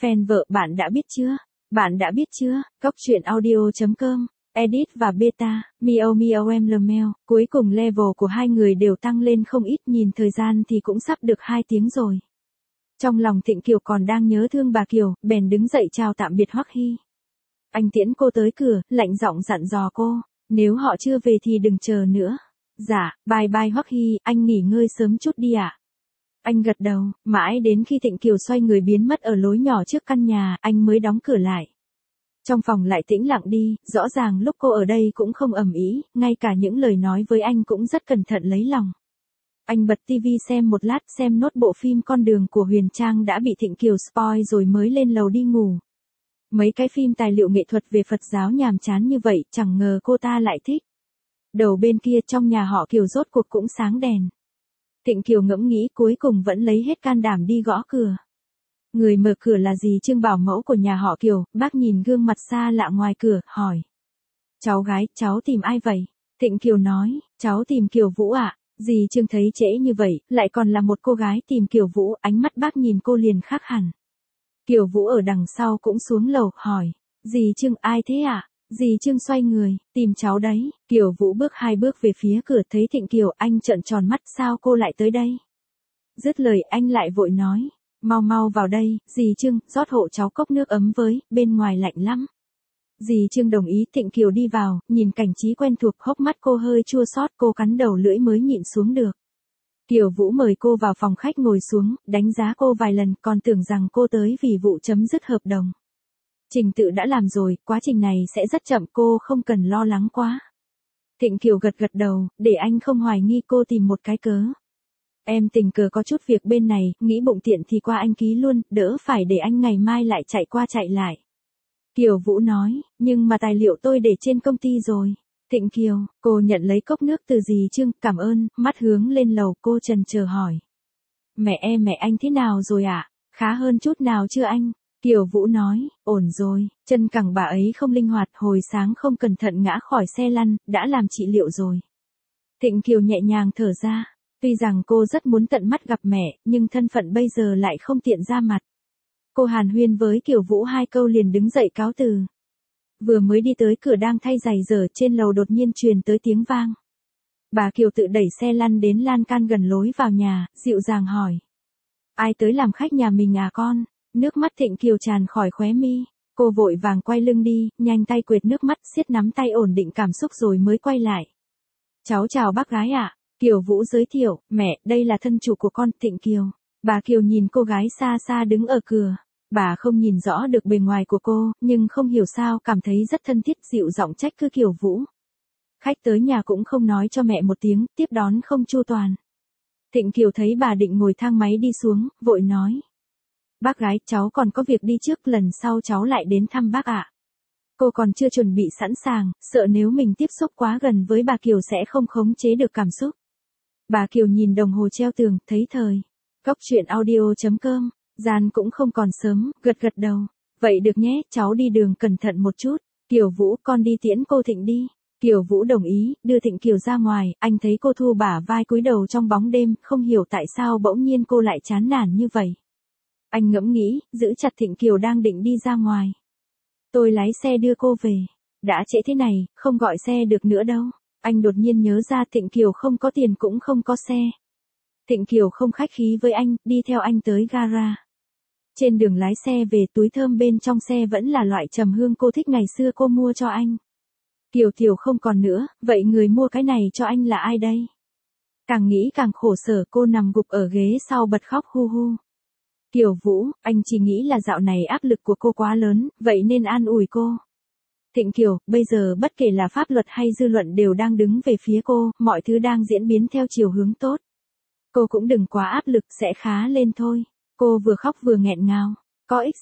Fan vợ bạn đã biết chưa? Bạn đã biết chưa? Cốc truyện audio.com, edit và beta, Miao Miao em Lemel, cuối cùng level của hai người đều tăng lên không ít, nhìn thời gian thì cũng sắp được 2 tiếng rồi. Trong lòng Thịnh Kiều còn đang nhớ thương bà Kiều, bèn đứng dậy chào tạm biệt Hoắc Hy. Anh tiễn cô tới cửa, lạnh giọng dặn dò cô, nếu họ chưa về thì đừng chờ nữa. Dạ, bye bye Hoắc Hy, anh nghỉ ngơi sớm chút đi ạ. Anh gật đầu, mãi đến khi Thịnh Kiều xoay người biến mất ở lối nhỏ trước căn nhà, anh mới đóng cửa lại. Trong phòng lại tĩnh lặng đi, rõ ràng lúc cô ở đây cũng không ầm ĩ, ngay cả những lời nói với anh cũng rất cẩn thận lấy lòng. Anh bật tivi xem một lát, xem nốt bộ phim Con đường của Huyền Trang đã bị Thịnh Kiều spoil rồi mới lên lầu đi ngủ. Mấy cái phim tài liệu nghệ thuật về Phật giáo nhàm chán như vậy, chẳng ngờ cô ta lại thích. Đầu bên kia trong nhà họ Kiều rốt cuộc cũng sáng đèn. Thịnh Kiều ngẫm nghĩ cuối cùng vẫn lấy hết can đảm đi gõ cửa. Người mở cửa là dì Trương bảo mẫu của nhà họ Kiều, bác nhìn gương mặt xa lạ ngoài cửa, hỏi. Cháu gái, cháu tìm ai vậy? Thịnh Kiều nói, cháu tìm Kiều Vũ ạ. Dì Trương thấy trễ như vậy, lại còn là một cô gái tìm Kiều Vũ, ánh mắt bác nhìn cô liền khác hẳn. Kiều Vũ ở đằng sau cũng xuống lầu, hỏi. Dì Trương ai thế ạ? Dì Trương xoay người, tìm cháu đấy. Kiều Vũ bước 2 bước về phía cửa, thấy Thịnh Kiều, anh trợn tròn mắt, sao cô lại tới đây? Dứt lời anh lại vội nói, mau mau vào đây, dì Trương, rót hộ cháu cốc nước ấm với, bên ngoài lạnh lắm. Dì Trương đồng ý. Thịnh Kiều đi vào, nhìn cảnh trí quen thuộc, hốc mắt cô hơi chua xót, cô cắn đầu lưỡi mới nhịn xuống được. Kiều Vũ mời cô vào phòng khách ngồi xuống, đánh giá cô vài lần, còn tưởng rằng cô tới vì vụ chấm dứt hợp đồng. Trình tự đã làm rồi, quá trình này sẽ rất chậm, cô không cần lo lắng quá. Thịnh Kiều gật gật đầu, để anh không hoài nghi, cô tìm một cái cớ. Em tình cờ có chút việc bên này, nghĩ bụng tiện thì qua anh ký luôn, đỡ phải để anh ngày mai lại chạy qua chạy lại. Kiều Vũ nói, nhưng mà tài liệu tôi để trên công ty rồi. Thịnh Kiều, cô nhận lấy cốc nước từ dì Trương, cảm ơn, mắt hướng lên lầu, cô chần chờ hỏi. Mẹ anh thế nào rồi ạ? Khá hơn chút nào chưa anh? Kiều Vũ nói, ổn rồi, chân cẳng bà ấy không linh hoạt, hồi sáng không cẩn thận ngã khỏi xe lăn, đã làm trị liệu rồi. Thịnh Kiều nhẹ nhàng thở ra, tuy rằng cô rất muốn tận mắt gặp mẹ, nhưng thân phận bây giờ lại không tiện ra mặt. Cô hàn huyên với Kiều Vũ 2 câu liền đứng dậy cáo từ. Vừa mới đi tới cửa đang thay giày dở, trên lầu đột nhiên truyền tới tiếng vang. Bà Kiều tự đẩy xe lăn đến lan can gần lối vào nhà, dịu dàng hỏi. Ai tới làm khách nhà mình à con? Nước mắt Thịnh Kiều tràn khỏi khóe mi. Cô vội vàng quay lưng đi, nhanh tay quệt nước mắt, siết nắm tay ổn định cảm xúc rồi mới quay lại. Cháu chào bác gái ạ. Kiều Vũ giới thiệu, mẹ, đây là thân chủ của con, Thịnh Kiều. Bà Kiều nhìn cô gái xa xa đứng ở cửa. Bà không nhìn rõ được bề ngoài của cô, nhưng không hiểu sao cảm thấy rất thân thiết, dịu giọng trách cứ Kiều Vũ. Khách tới nhà cũng không nói cho mẹ một tiếng, tiếp đón không chu toàn. Thịnh Kiều thấy bà định ngồi thang máy đi xuống, vội nói. Bác gái, cháu còn có việc đi trước, lần sau cháu lại đến thăm bác ạ. Cô còn chưa chuẩn bị sẵn sàng, sợ nếu mình tiếp xúc quá gần với bà Kiều sẽ không khống chế được cảm xúc. Bà Kiều nhìn đồng hồ treo tường, thấy thời. Cốc truyện audio.com, gian cũng không còn sớm, gật gật đầu. Vậy được nhé, cháu đi đường cẩn thận một chút. Kiều Vũ, con đi tiễn cô Thịnh đi. Kiều Vũ đồng ý, đưa Thịnh Kiều ra ngoài, anh thấy cô thu bả vai cúi đầu trong bóng đêm, không hiểu tại sao bỗng nhiên cô lại chán nản như vậy. Anh ngẫm nghĩ, giữ chặt Thịnh Kiều đang định đi ra ngoài. Tôi lái xe đưa cô về. Đã trễ thế này, không gọi xe được nữa đâu. Anh đột nhiên nhớ ra Thịnh Kiều không có tiền cũng không có xe. Thịnh Kiều không khách khí với anh, đi theo anh tới gara. Trên đường lái xe về, túi thơm bên trong xe vẫn là loại trầm hương cô thích ngày xưa cô mua cho anh. Kiều không còn nữa, vậy người mua cái này cho anh là ai đây? Càng nghĩ càng khổ sở, cô nằm gục ở ghế sau bật khóc hu hu. Kiều Vũ, anh chỉ nghĩ là dạo này áp lực của cô quá lớn, vậy nên an ủi cô. Thịnh Kiều, bây giờ bất kể là pháp luật hay dư luận đều đang đứng về phía cô, mọi thứ đang diễn biến theo chiều hướng tốt. Cô cũng đừng quá áp lực, sẽ khá lên thôi. Cô vừa khóc vừa nghẹn ngào. Có ích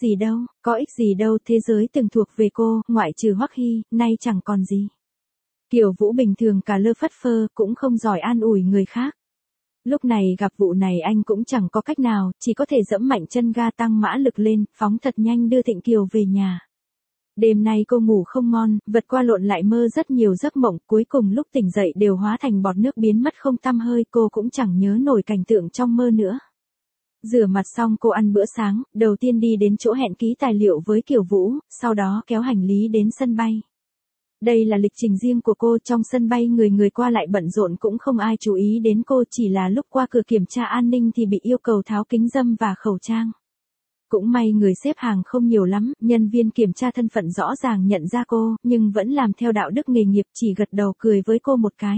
gì đâu, thế giới từng thuộc về cô, ngoại trừ Hoắc Hy, nay chẳng còn gì. Kiều Vũ bình thường cả lơ phất phơ, cũng không giỏi an ủi người khác. Lúc này gặp vụ này anh cũng chẳng có cách nào, chỉ có thể dẫm mạnh chân ga tăng mã lực lên, phóng thật nhanh đưa Thịnh Kiều về nhà. Đêm nay cô ngủ không ngon, vật qua lộn lại mơ rất nhiều giấc mộng, cuối cùng lúc tỉnh dậy đều hóa thành bọt nước biến mất không tăm hơi, cô cũng chẳng nhớ nổi cảnh tượng trong mơ nữa. Rửa mặt xong cô ăn bữa sáng, đầu tiên đi đến chỗ hẹn ký tài liệu với Kiều Vũ, sau đó kéo hành lý đến sân bay. Đây là lịch trình riêng của cô, trong sân bay người người qua lại bận rộn cũng không ai chú ý đến cô, chỉ là lúc qua cửa kiểm tra an ninh thì bị yêu cầu tháo kính râm và khẩu trang. Cũng may người xếp hàng không nhiều lắm, nhân viên kiểm tra thân phận rõ ràng nhận ra cô, nhưng vẫn làm theo đạo đức nghề nghiệp, chỉ gật đầu cười với cô một cái.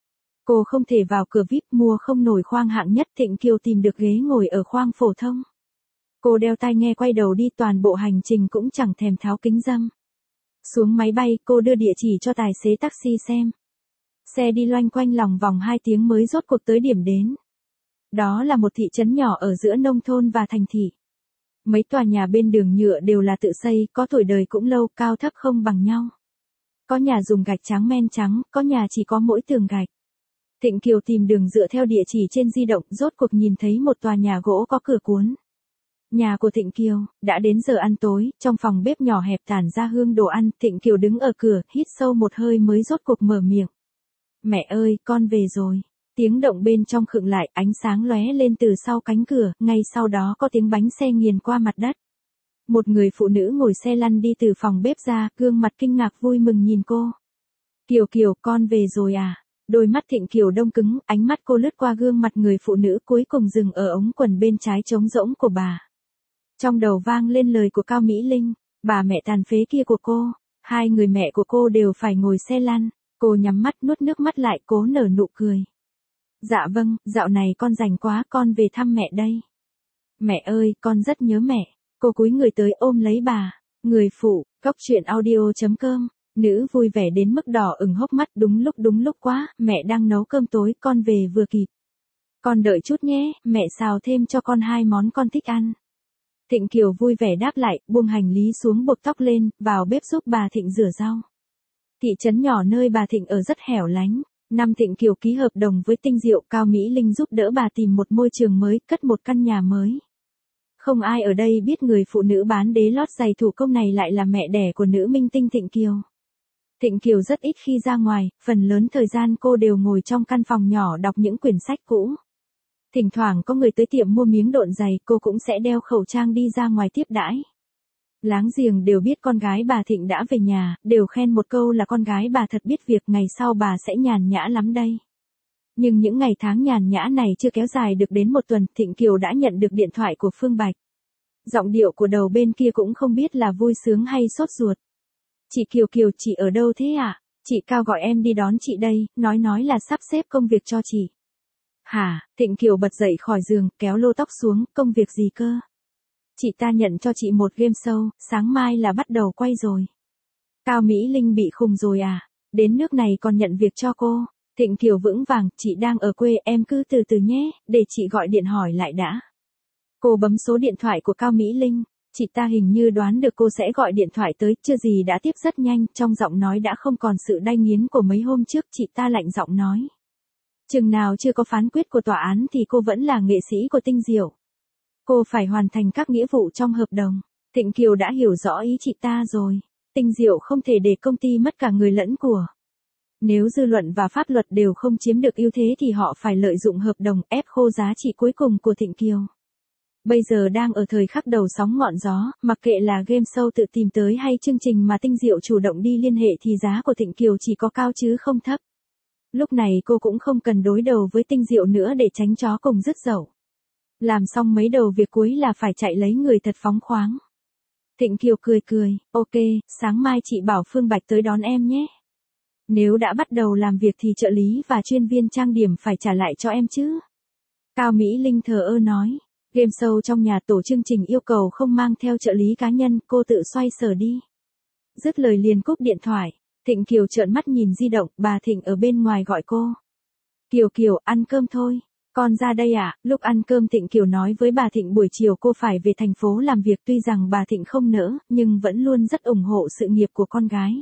Cô không thể vào cửa VIP, mua không nổi khoang hạng nhất, Thịnh Kiều tìm được ghế ngồi ở khoang phổ thông. Cô đeo tai nghe quay đầu đi, toàn bộ hành trình cũng chẳng thèm tháo kính râm. Xuống máy bay, cô đưa địa chỉ cho tài xế taxi xem. Xe đi loanh quanh lòng vòng 2 tiếng mới rốt cuộc tới điểm đến. Đó là một thị trấn nhỏ ở giữa nông thôn và thành thị. Mấy tòa nhà bên đường nhựa đều là tự xây, có tuổi đời cũng lâu, cao thấp không bằng nhau. Có nhà dùng gạch trắng men trắng, có nhà chỉ có mỗi tường gạch. Thịnh Kiều tìm đường dựa theo địa chỉ trên di động, rốt cuộc nhìn thấy một tòa nhà gỗ có cửa cuốn. Nhà của Thịnh Kiều, đã đến giờ ăn tối, trong phòng bếp nhỏ hẹp tản ra hương đồ ăn, Thịnh Kiều đứng ở cửa, hít sâu một hơi mới rốt cuộc mở miệng. Mẹ ơi, con về rồi. Tiếng động bên trong khựng lại, ánh sáng lóe lên từ sau cánh cửa, ngay sau đó có tiếng bánh xe nghiền qua mặt đất. Một người phụ nữ ngồi xe lăn đi từ phòng bếp ra, gương mặt kinh ngạc vui mừng nhìn cô. Kiều Kiều, con về rồi à? Đôi mắt Thịnh Kiều đông cứng, ánh mắt cô lướt qua gương mặt người phụ nữ cuối cùng dừng ở ống quần bên trái trống rỗng của bà. Trong đầu vang lên lời của Cao Mỹ Linh, bà mẹ tàn phế kia của cô, hai người mẹ của cô đều phải ngồi xe lăn. Cô nhắm mắt nuốt nước mắt lại, cố nở nụ cười. Dạ vâng, dạo này con rảnh quá, con về thăm mẹ đây. Mẹ ơi, con rất nhớ mẹ. Cô cúi người tới ôm lấy bà. Người phụ, coctruyện.audio.com. Nữ vui vẻ đến mức đỏ ửng hốc mắt, đúng lúc quá, mẹ đang nấu cơm tối, con về vừa kịp. Con đợi chút nhé, mẹ xào thêm cho con 2 món con thích ăn. Thịnh Kiều vui vẻ đáp lại, buông hành lý xuống buộc tóc lên, vào bếp giúp bà Thịnh rửa rau. Thị trấn nhỏ nơi bà Thịnh ở rất hẻo lánh. Năm Thịnh Kiều ký hợp đồng với Tinh Diệu, Cao Mỹ Linh giúp đỡ bà tìm một môi trường mới, cất một căn nhà mới. Không ai ở đây biết người phụ nữ bán đế lót giày thủ công này lại là mẹ đẻ của nữ minh tinh Thịnh Kiều. Thịnh Kiều rất ít khi ra ngoài, phần lớn thời gian cô đều ngồi trong căn phòng nhỏ đọc những quyển sách cũ. Thỉnh thoảng có người tới tiệm mua miếng độn giày, cô cũng sẽ đeo khẩu trang đi ra ngoài tiếp đãi. Láng giềng đều biết con gái bà Thịnh đã về nhà, đều khen một câu là con gái bà thật biết việc, ngày sau bà sẽ nhàn nhã lắm đây. Nhưng những ngày tháng nhàn nhã này chưa kéo dài được đến 1 tuần, Thịnh Kiều đã nhận được điện thoại của Phương Bạch. Giọng điệu của đầu bên kia cũng không biết là vui sướng hay sốt ruột. Chị Kiều Kiều, chị ở đâu thế ạ? Chị Cao gọi em đi đón chị đây, nói là sắp xếp công việc cho chị. Hả? Thịnh Kiều bật dậy khỏi giường, kéo lô tóc xuống, công việc gì cơ? Chị ta nhận cho chị một game show, sáng mai là bắt đầu quay rồi. Cao Mỹ Linh bị khùng rồi à? Đến nước này còn nhận việc cho cô. Thịnh Kiều vững vàng, chị đang ở quê, em cứ từ từ nhé, để chị gọi điện hỏi lại đã. Cô bấm số điện thoại của Cao Mỹ Linh. Chị ta hình như đoán được cô sẽ gọi điện thoại tới, chưa gì đã tiếp rất nhanh, trong giọng nói đã không còn sự đay nghiến của mấy hôm trước, chị ta lạnh giọng nói. Chừng nào chưa có phán quyết của tòa án thì cô vẫn là nghệ sĩ của Tinh Diệu. Cô phải hoàn thành các nghĩa vụ trong hợp đồng. Thịnh Kiều đã hiểu rõ ý chị ta rồi. Tinh Diệu không thể để công ty mất cả người lẫn của. Nếu dư luận và pháp luật đều không chiếm được ưu thế thì họ phải lợi dụng hợp đồng ép khô giá trị cuối cùng của Thịnh Kiều. Bây giờ đang ở thời khắc đầu sóng ngọn gió, mặc kệ là game show tự tìm tới hay chương trình mà Tinh Diệu chủ động đi liên hệ thì giá của Thịnh Kiều chỉ có cao chứ không thấp. Lúc này cô cũng không cần đối đầu với Tinh Diệu nữa để tránh chó cùng rứt dậu. Làm xong mấy đầu việc cuối là phải chạy lấy người thật phóng khoáng. Thịnh Kiều cười, ok, sáng mai chị bảo Phương Bạch tới đón em nhé. Nếu đã bắt đầu làm việc thì trợ lý và chuyên viên trang điểm phải trả lại cho em chứ. Cao Mỹ Linh thờ ơ nói. Game show trong nhà tổ chương trình yêu cầu không mang theo trợ lý cá nhân, cô tự xoay sở đi. Dứt lời liền cúp điện thoại. Thịnh Kiều trợn mắt nhìn di động, bà Thịnh ở bên ngoài gọi cô. Kiều Kiều, ăn cơm thôi. Con ra đây à? Lúc ăn cơm Thịnh Kiều nói với bà Thịnh buổi chiều cô phải về thành phố làm việc, tuy rằng bà Thịnh không nỡ, nhưng vẫn luôn rất ủng hộ sự nghiệp của con gái.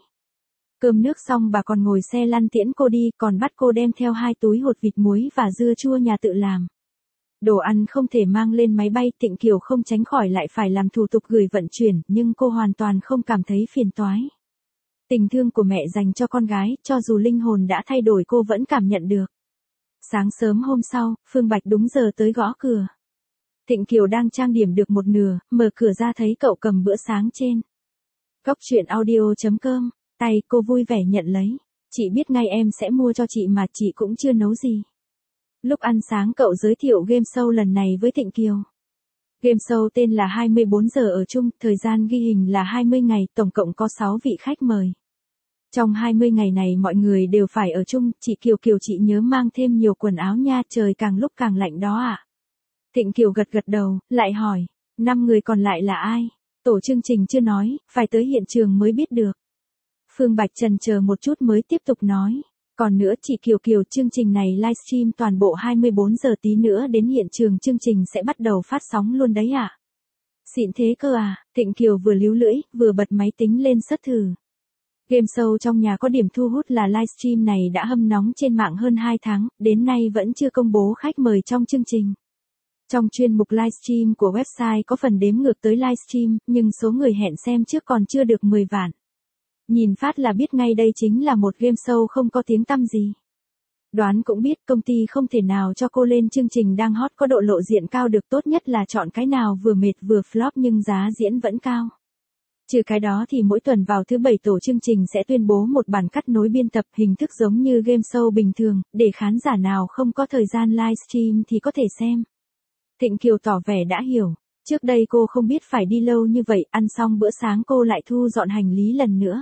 Cơm nước xong bà còn ngồi xe lăn tiễn cô đi, còn bắt cô đem theo 2 túi hột vịt muối và dưa chua nhà tự làm. Đồ ăn không thể mang lên máy bay, Thịnh Kiều không tránh khỏi lại phải làm thủ tục gửi vận chuyển, nhưng cô hoàn toàn không cảm thấy phiền toái. Tình thương của mẹ dành cho con gái, cho dù linh hồn đã thay đổi cô vẫn cảm nhận được. Sáng sớm hôm sau, Phương Bạch đúng giờ tới gõ cửa. Thịnh Kiều đang trang điểm được một nửa, mở cửa ra thấy cậu cầm bữa sáng trên. Cốc truyện audio.com, tay cô vui vẻ nhận lấy. Chị biết ngay em sẽ mua cho chị mà chị cũng chưa nấu gì. Lúc ăn sáng cậu giới thiệu game show lần này với Thịnh Kiều. Game show tên là 24 giờ ở chung, thời gian ghi hình là 20 ngày, tổng cộng có 6 vị khách mời. Trong 20 ngày này mọi người đều phải ở chung, chị Kiều chị nhớ mang thêm nhiều quần áo nha, trời càng lúc càng lạnh đó ạ. Thịnh Kiều gật đầu, lại hỏi, 5 người còn lại là ai? Tổ chương trình chưa nói, phải tới hiện trường mới biết được. Phương Bạch chần chờ một chút mới tiếp tục nói. Còn nữa chị Kiều, chương trình này livestream toàn bộ 24 giờ, tí nữa đến hiện trường chương trình sẽ bắt đầu phát sóng luôn đấy ạ. Xịn thế cơ à? Thịnh Kiều vừa líu lưỡi, vừa bật máy tính lên search thử. Game show trong nhà có điểm thu hút là livestream này đã hâm nóng trên mạng hơn 2 tháng, đến nay vẫn chưa công bố khách mời trong chương trình. Trong chuyên mục livestream của website có phần đếm ngược tới livestream, nhưng số người hẹn xem trước còn chưa được 10 vạn. Nhìn phát là biết ngay đây chính là một game show không có tiếng tăm gì. Đoán cũng biết công ty không thể nào cho cô lên chương trình đang hot có độ lộ diện cao được, tốt nhất là chọn cái nào vừa mệt vừa flop nhưng giá diễn vẫn cao. Trừ cái đó thì mỗi tuần vào thứ 7 tổ chương trình sẽ tuyên bố một bản cắt nối biên tập hình thức giống như game show bình thường, để khán giả nào không có thời gian livestream thì có thể xem. Thịnh Kiều tỏ vẻ đã hiểu. Trước đây cô không biết phải đi lâu như vậy, ăn xong bữa sáng cô lại thu dọn hành lý lần nữa.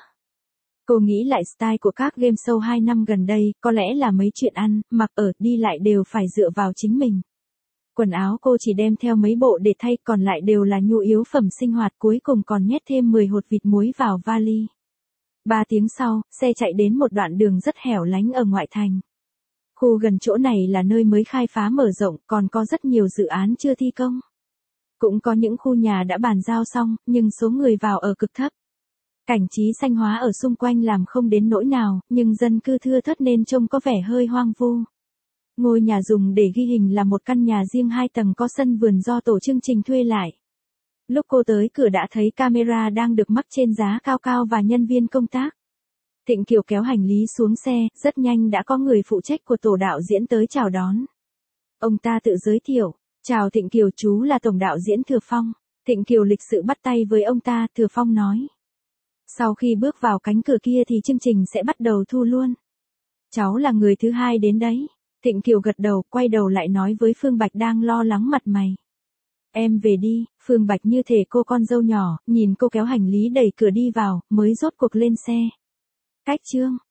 Cô nghĩ lại style của các game show 2 năm gần đây, có lẽ là mấy chuyện ăn, mặc ở, đi lại đều phải dựa vào chính mình. Quần áo cô chỉ đem theo mấy bộ để thay, còn lại đều là nhu yếu phẩm sinh hoạt, cuối cùng còn nhét thêm 10 hột vịt muối vào vali. 3 tiếng sau, xe chạy đến một đoạn đường rất hẻo lánh ở ngoại thành. Khu gần chỗ này là nơi mới khai phá mở rộng, còn có rất nhiều dự án chưa thi công. Cũng có những khu nhà đã bàn giao xong, nhưng số người vào ở cực thấp. Cảnh trí xanh hóa ở xung quanh làm không đến nỗi nào, nhưng dân cư thưa thớt nên trông có vẻ hơi hoang vu. Ngôi nhà dùng để ghi hình là một căn nhà riêng 2 tầng có sân vườn do tổ chương trình thuê lại. Lúc cô tới cửa đã thấy camera đang được mắc trên giá cao cao và nhân viên công tác. Thịnh Kiều kéo hành lý xuống xe, rất nhanh đã có người phụ trách của tổ đạo diễn tới chào đón. Ông ta tự giới thiệu, chào Thịnh Kiều, chú là tổng đạo diễn Thừa Phong. Thịnh Kiều lịch sự bắt tay với ông ta, Thừa Phong nói. Sau khi bước vào cánh cửa kia thì chương trình sẽ bắt đầu thu luôn. Cháu là người thứ 2 đến đấy. Thịnh Kiều gật đầu, quay đầu lại nói với Phương Bạch đang lo lắng mặt mày. Em về đi. Phương Bạch như thể cô con dâu nhỏ, nhìn cô kéo hành lý đẩy cửa đi vào, mới rốt cuộc lên xe. Cách chương.